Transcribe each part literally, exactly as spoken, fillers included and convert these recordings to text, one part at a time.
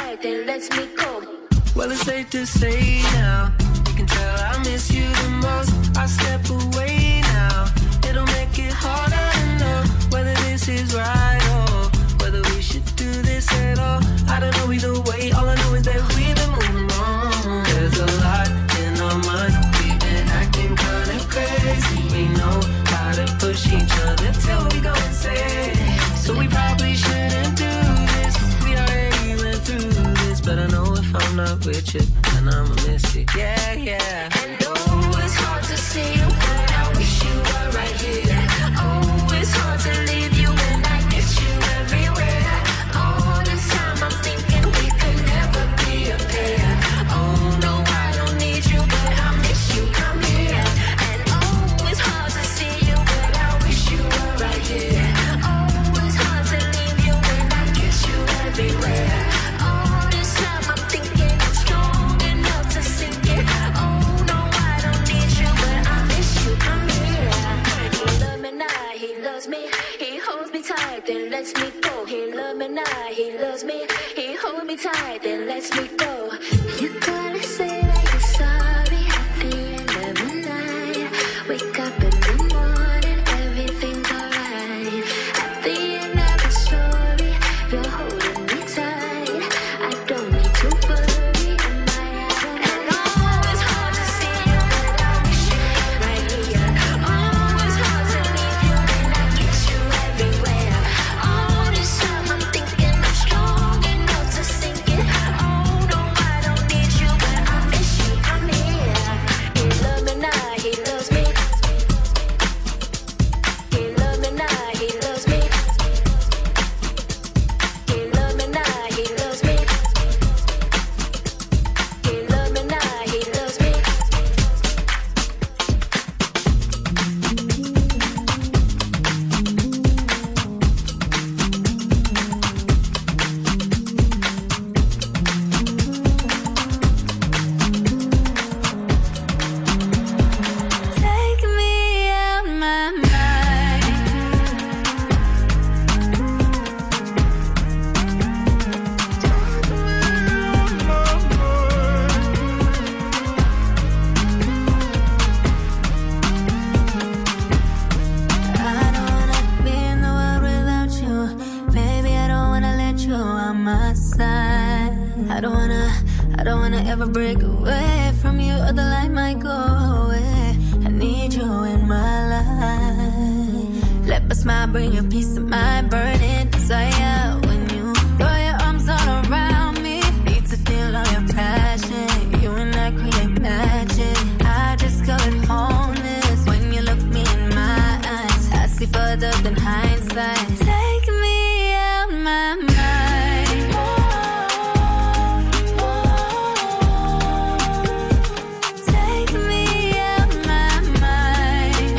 tight, then let's meet go. Well, it's safe to say now, you can tell I miss you the most. I step away now, it'll make it harder to know whether this is right or whether we should do this at all. I don't know either way, all I know is that we've been moving on. There's a lot in our minds, we've been acting kind of crazy. We know how to push each other till we go insane. So we probably shouldn't do this, we already went through this. But I know if I'm not with you, then I'ma miss it, yeah, yeah. And oh, it's hard to see you, but I wish you were right here. Oh, it's hard to leave you when I miss you everywhere. All this time I'm thinking we could never be a pair. Oh no, I don't need you, but I miss you, come here. And oh, it's hard to see you, but I wish you were right here. Oh, it's hard to leave you when I miss you everywhere. All this time I'm thinking I'm strong enough to sink it. Oh no, I don't need you, but I miss you, come here. He love me now, he loves me, he holds me tight, then lets me go. He love me now, he loves me, he holds me tight, then lets me go. You gotta say that you're sorry at the end of the night. Wake up in the morning, everything's alright. At the end of the story, you're holding me tight. I don't need to worry, am I out? And oh, it's hard to see you, but I wish you were right here. Oh, it's hard to leave you when I kiss you everywhere. All this time I'm thinking I'm strong enough to sink it. Oh no, I don't need you, but I miss you, come here. He love me now, he loves me. He love me now, he loves me. He love me now, he loves me. He love me now, he loves me. Take me out my mind. I don't wanna be in the world without you. Baby, I don't wanna let you on my side. I don't wanna, I don't wanna ever break away from you, or the light might go away. I need you in my life. Let my smile bring you peace of mind, burning desire. When you throw your arms all around me, need to feel all your passion. You and I create magic. I discovered wholeness when you look me in my eyes. I see further than hindsight. Take me out my mind. Take me out my mind.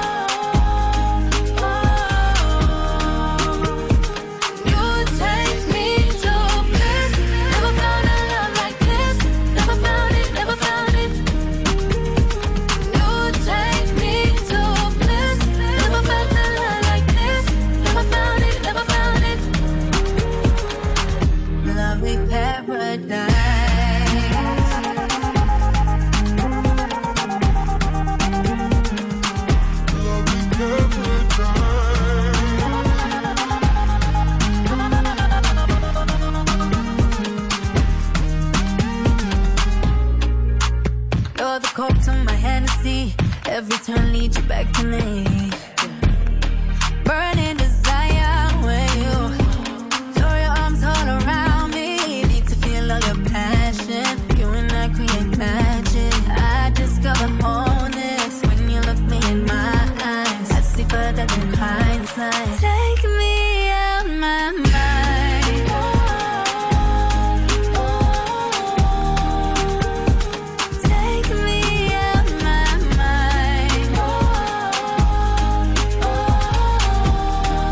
You take me to bliss. Never found a love like this. Never found it, never found it. You take me to bliss. Never felt a love like this. Never found it, never found it. Lovely paradise. You're the coke to my Hennessy. Every turn leads you back to me. Burning desire when you throw your arms all around me. Need to feel all your passion. You and I create magic. I discover wholeness when you look me in my eyes. I see further than hindsight. Take me out my mind. Take me out my mind.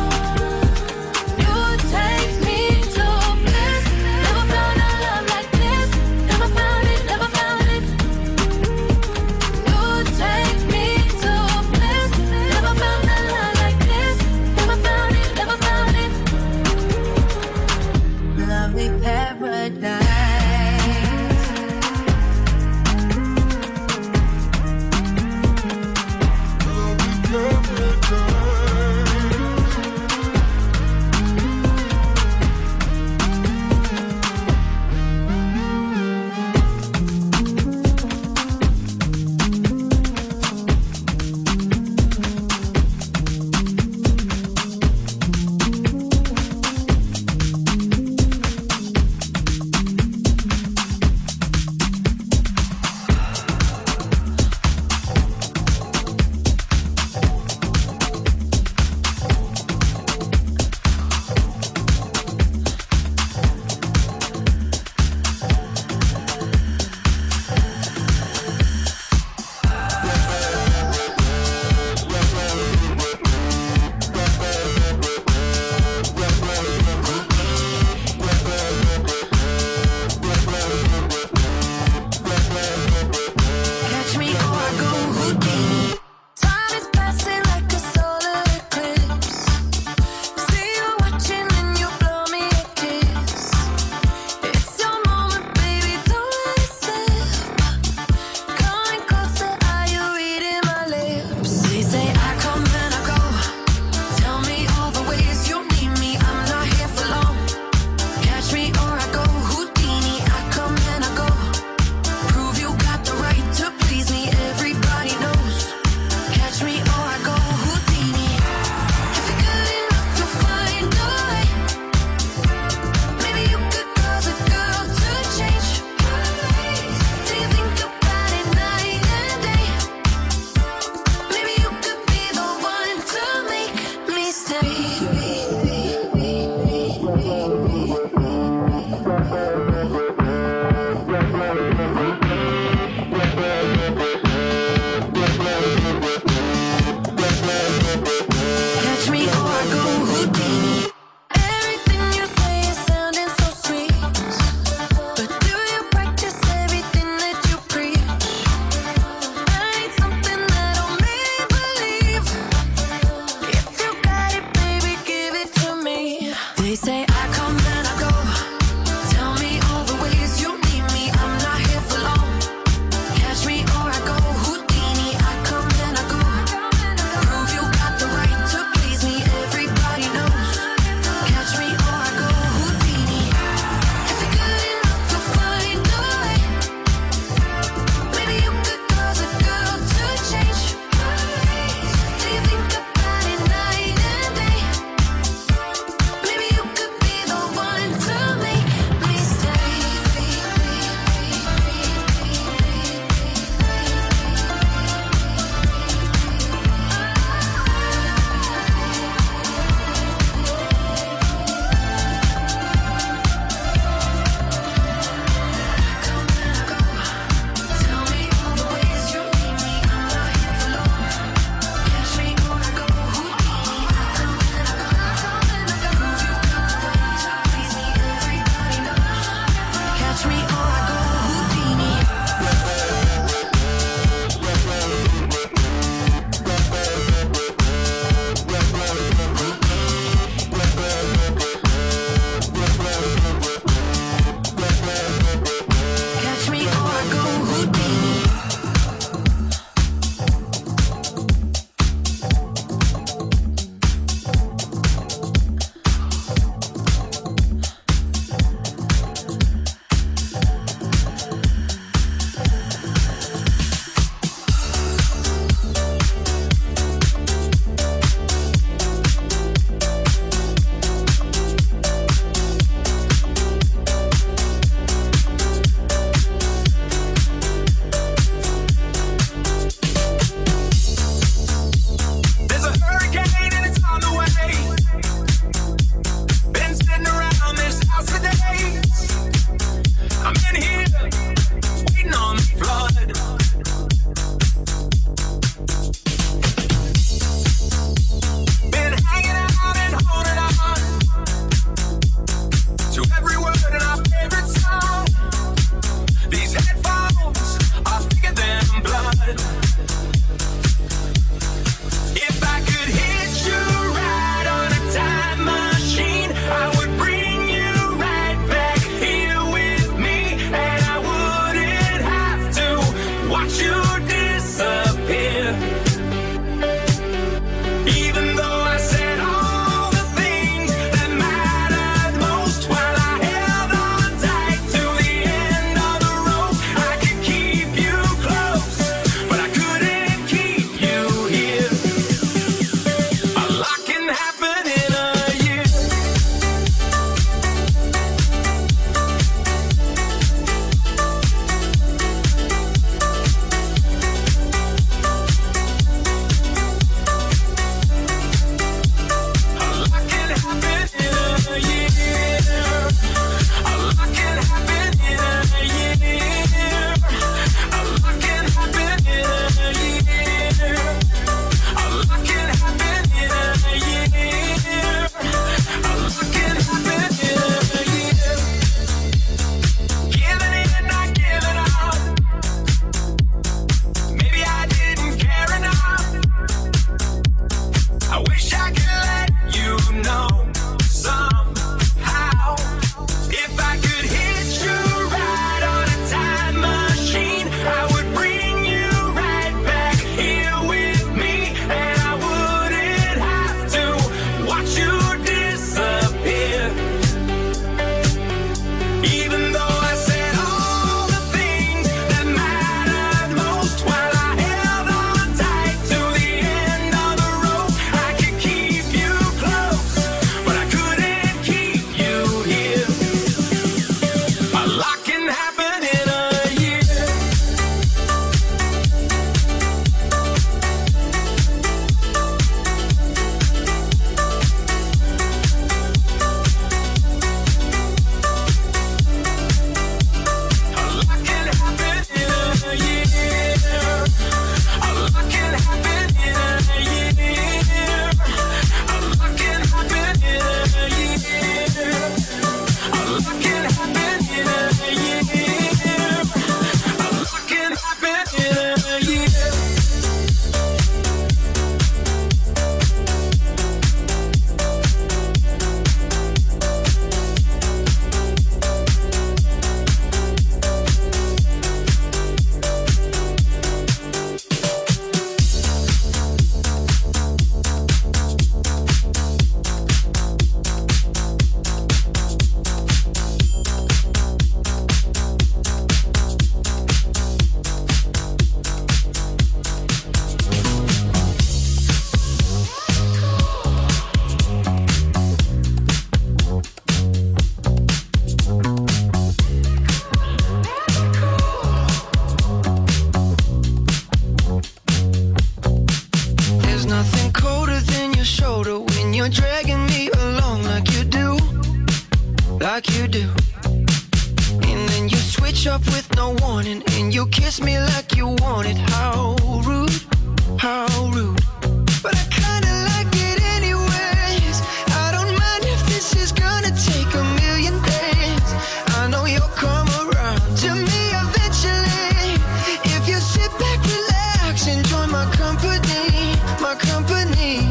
morning and you kiss me like you want it. How rude, how rude. But I kinda like it anyways. I don't mind if this is gonna take a million days. I know you'll come around to me eventually. If you sit back, relax, enjoy my company, my company.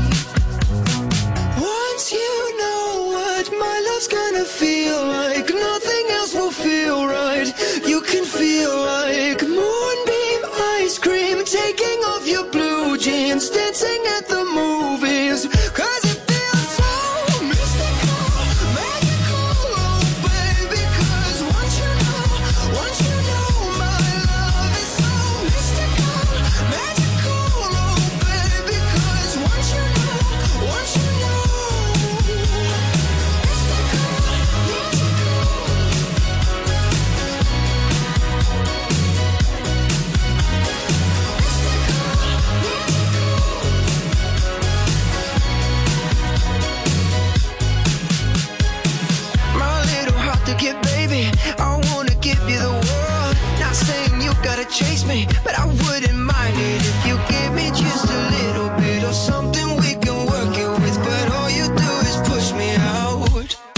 Once you know what my love's gonna feel like, nothing else will feel right. You can feel like moonbeam ice cream, taking off your blue jeans, dancing at the movies. Cause it feels so mystical, magical, oh baby. Cause once you know, once you know my love is so mystical, magical, oh baby. Cause once you know, once you know, get baby, I wanna give you the world. Not saying you gotta chase me, but I wouldn't mind it if you give me just a little bit of something we can work it with. But all you do is push me out.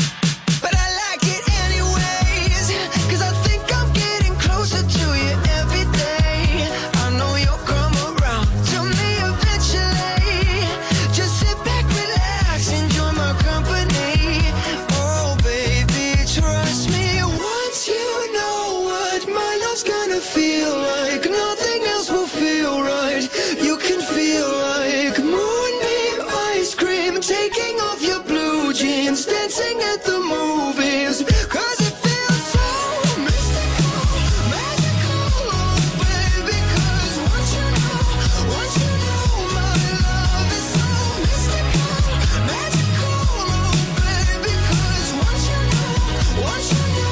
But I like it anyways, cause I think I'm getting closer to you every day. I know you'll come around to me eventually. Just sit back, relax, enjoy my company. Oh baby, trust me, once you know what my love's gonna feel like, nothing else will feel right. You can feel like moonbeam ice cream, taking off your blue jeans, dancing at the movies. Cause it feels so mystical, magical, oh baby. Cause once you know, once you know my love is so mystical, magical, oh baby. Cause once you know, once you know.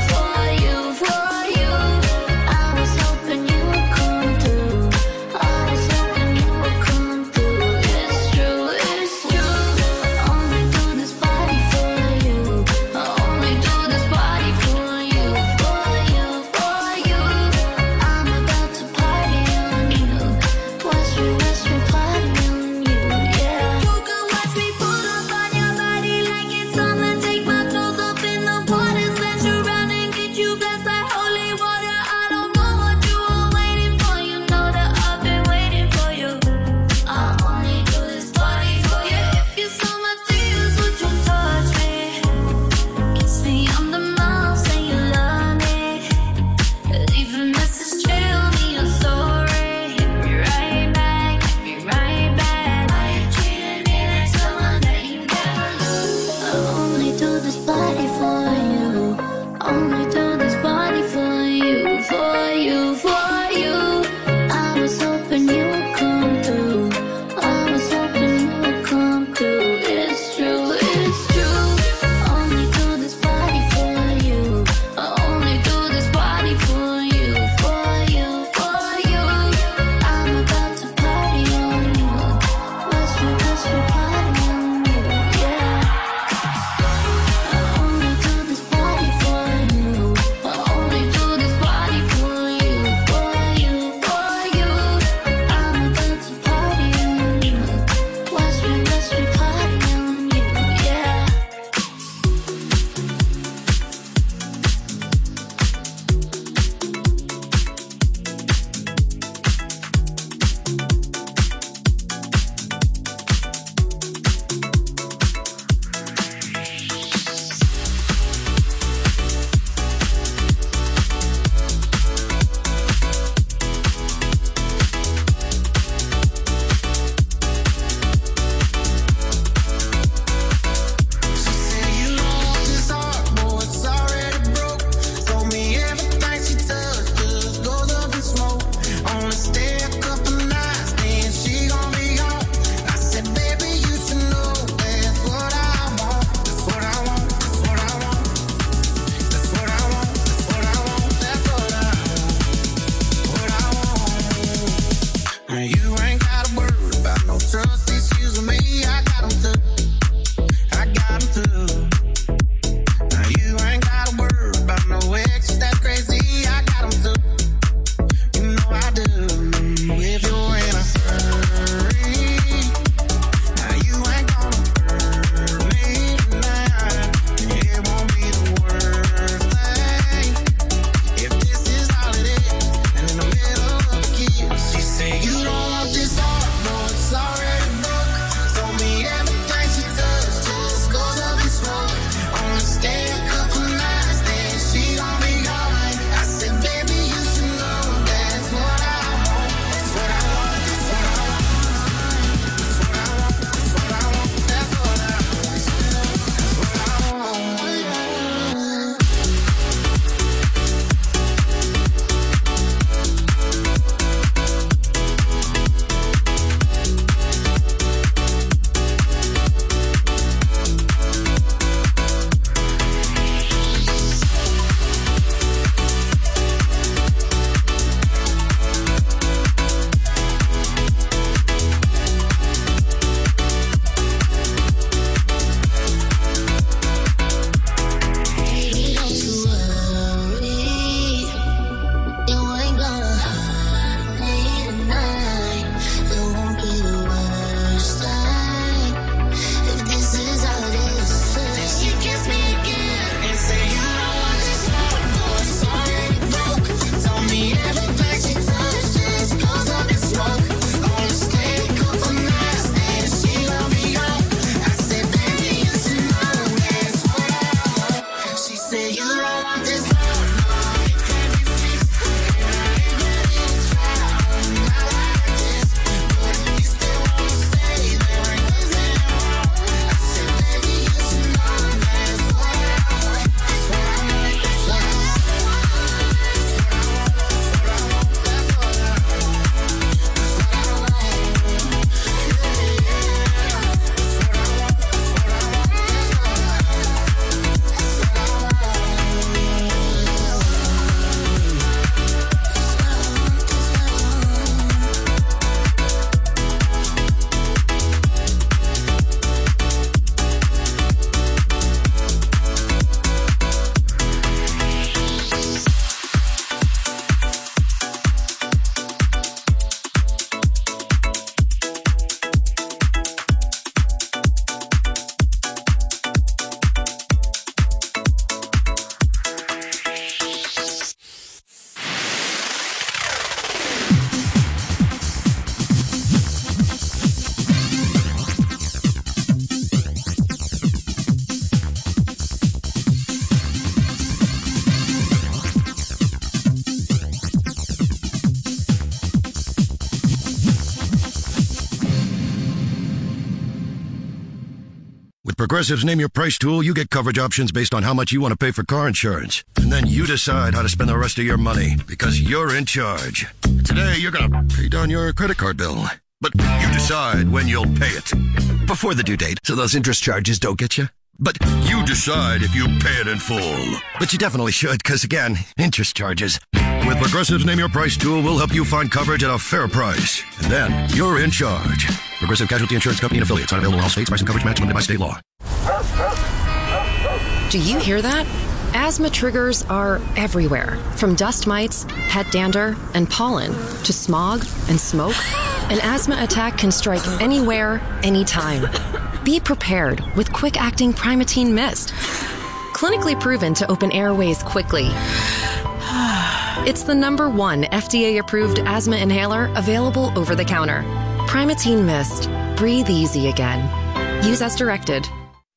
I With Progressive's Name Your Price tool, you get coverage options based on how much you want to pay for car insurance. And then you decide how to spend the rest of your money, because you're in charge. Today, you're going to pay down your credit card bill. But you decide when you'll pay it. Before the due date, so those interest charges don't get you. But you decide if you pay it in full. But you definitely should, because again, interest charges. With Progressive's Name Your Price tool, we'll help you find coverage at a fair price. And then, you're in charge. Progressive Casualty Insurance Company and affiliates. Not available in all states. Price and coverage match limited by state law. Do you hear that? Asthma triggers are everywhere. From dust mites, pet dander, and pollen, to smog and smoke. An asthma attack can strike anywhere, anytime. Be prepared with quick-acting Primatene Mist. Clinically proven to open airways quickly. It's the number one F D A-approved asthma inhaler available over the counter. Primatene Mist. Breathe easy again. Use as directed.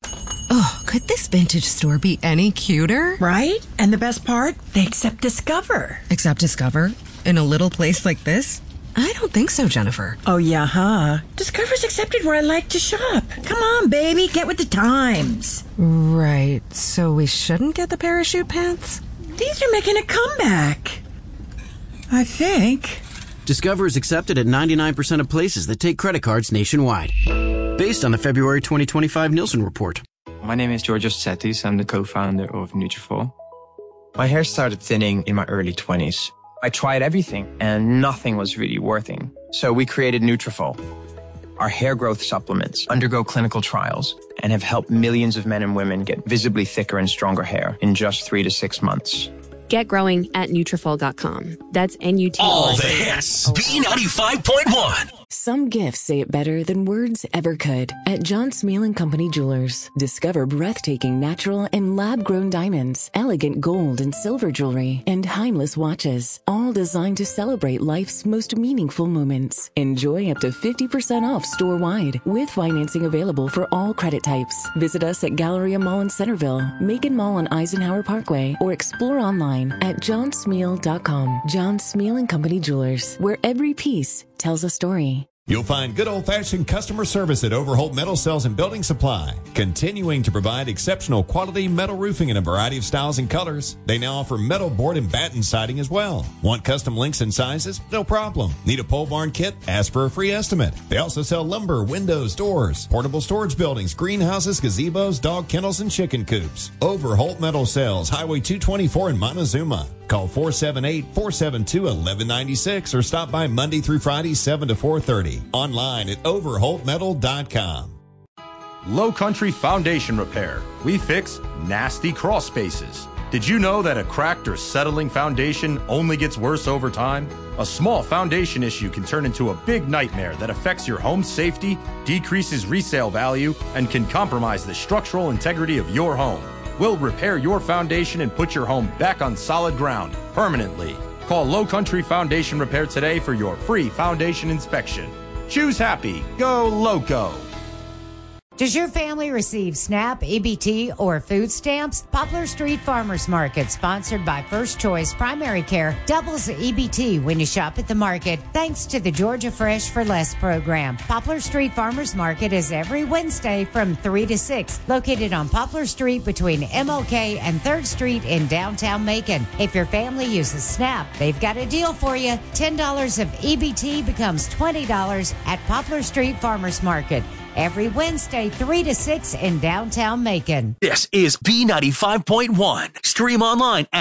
Oh, could this vintage store be any cuter? Right? And the best part? They accept Discover. Accept Discover? In a little place like this? I don't think so, Jennifer. Oh, yeah, huh? Discover's accepted where I like to shop. Come on, baby, get with the times. Right, so we shouldn't get the parachute pants? These are making a comeback. I think. Discover is accepted at ninety-nine percent of places that take credit cards nationwide. Based on the February twenty twenty-five Nielsen report. My name is Georgios Tsetis. I'm the co-founder of Nutrafol. My hair started thinning in my early twenties. I tried everything, and nothing was really working. So we created Nutrafol. Our hair growth supplements undergo clinical trials and have helped millions of men and women get visibly thicker and stronger hair in just three to six months. Get growing at Nutrafol dot com. That's N U T. All the hits. B ninety-five point one. Some gifts say it better than words ever could. At John Smeal and Company Jewelers, discover breathtaking natural and lab-grown diamonds, elegant gold and silver jewelry, and timeless watches, all designed to celebrate life's most meaningful moments. Enjoy up to fifty percent off store-wide, with financing available for all credit types. Visit us at Galleria Mall in Centerville, Macon Mall on Eisenhower Parkway, or explore online at john smeal dot com. John Smeal and Company Jewelers, where every piece tells a story. You'll find good old-fashioned customer service at Overholt Metal Sales and Building Supply, continuing to provide exceptional quality metal roofing in a variety of styles and colors. They now offer metal board and batten siding as well. Want custom lengths and sizes? No problem. Need a pole barn kit? Ask for a free estimate. They also sell lumber, windows, doors, portable storage buildings, greenhouses, gazebos, dog kennels, and chicken coops. Overholt Metal Sales, Highway two twenty-four in Montezuma. Call four seven eight, four seven two, one one nine six or stop by Monday through Friday, seven to four thirty. Online at overholt metal dot com. Low Country Foundation Repair. We fix nasty crawl spaces. Did you know that a cracked or settling foundation only gets worse over time? A small foundation issue can turn into a big nightmare that affects your home's safety, decreases resale value, and can compromise the structural integrity of your home. We'll repair your foundation and put your home back on solid ground permanently. Call Low Country Foundation Repair today for your free foundation inspection. Choose happy. Go Loco. Does your family receive SNAP, E B T, or food stamps? Poplar Street Farmers Market, sponsored by First Choice Primary Care, doubles the E B T when you shop at the market, thanks to the Georgia Fresh for Less program. Poplar Street Farmers Market is every Wednesday from three to six, located on Poplar Street between M L K and third Street in downtown Macon. If your family uses SNAP, they've got a deal for you. ten dollars of E B T becomes twenty dollars at Poplar Street Farmers Market. Every Wednesday, three to six in downtown Macon. This is B ninety-five point one. Stream online at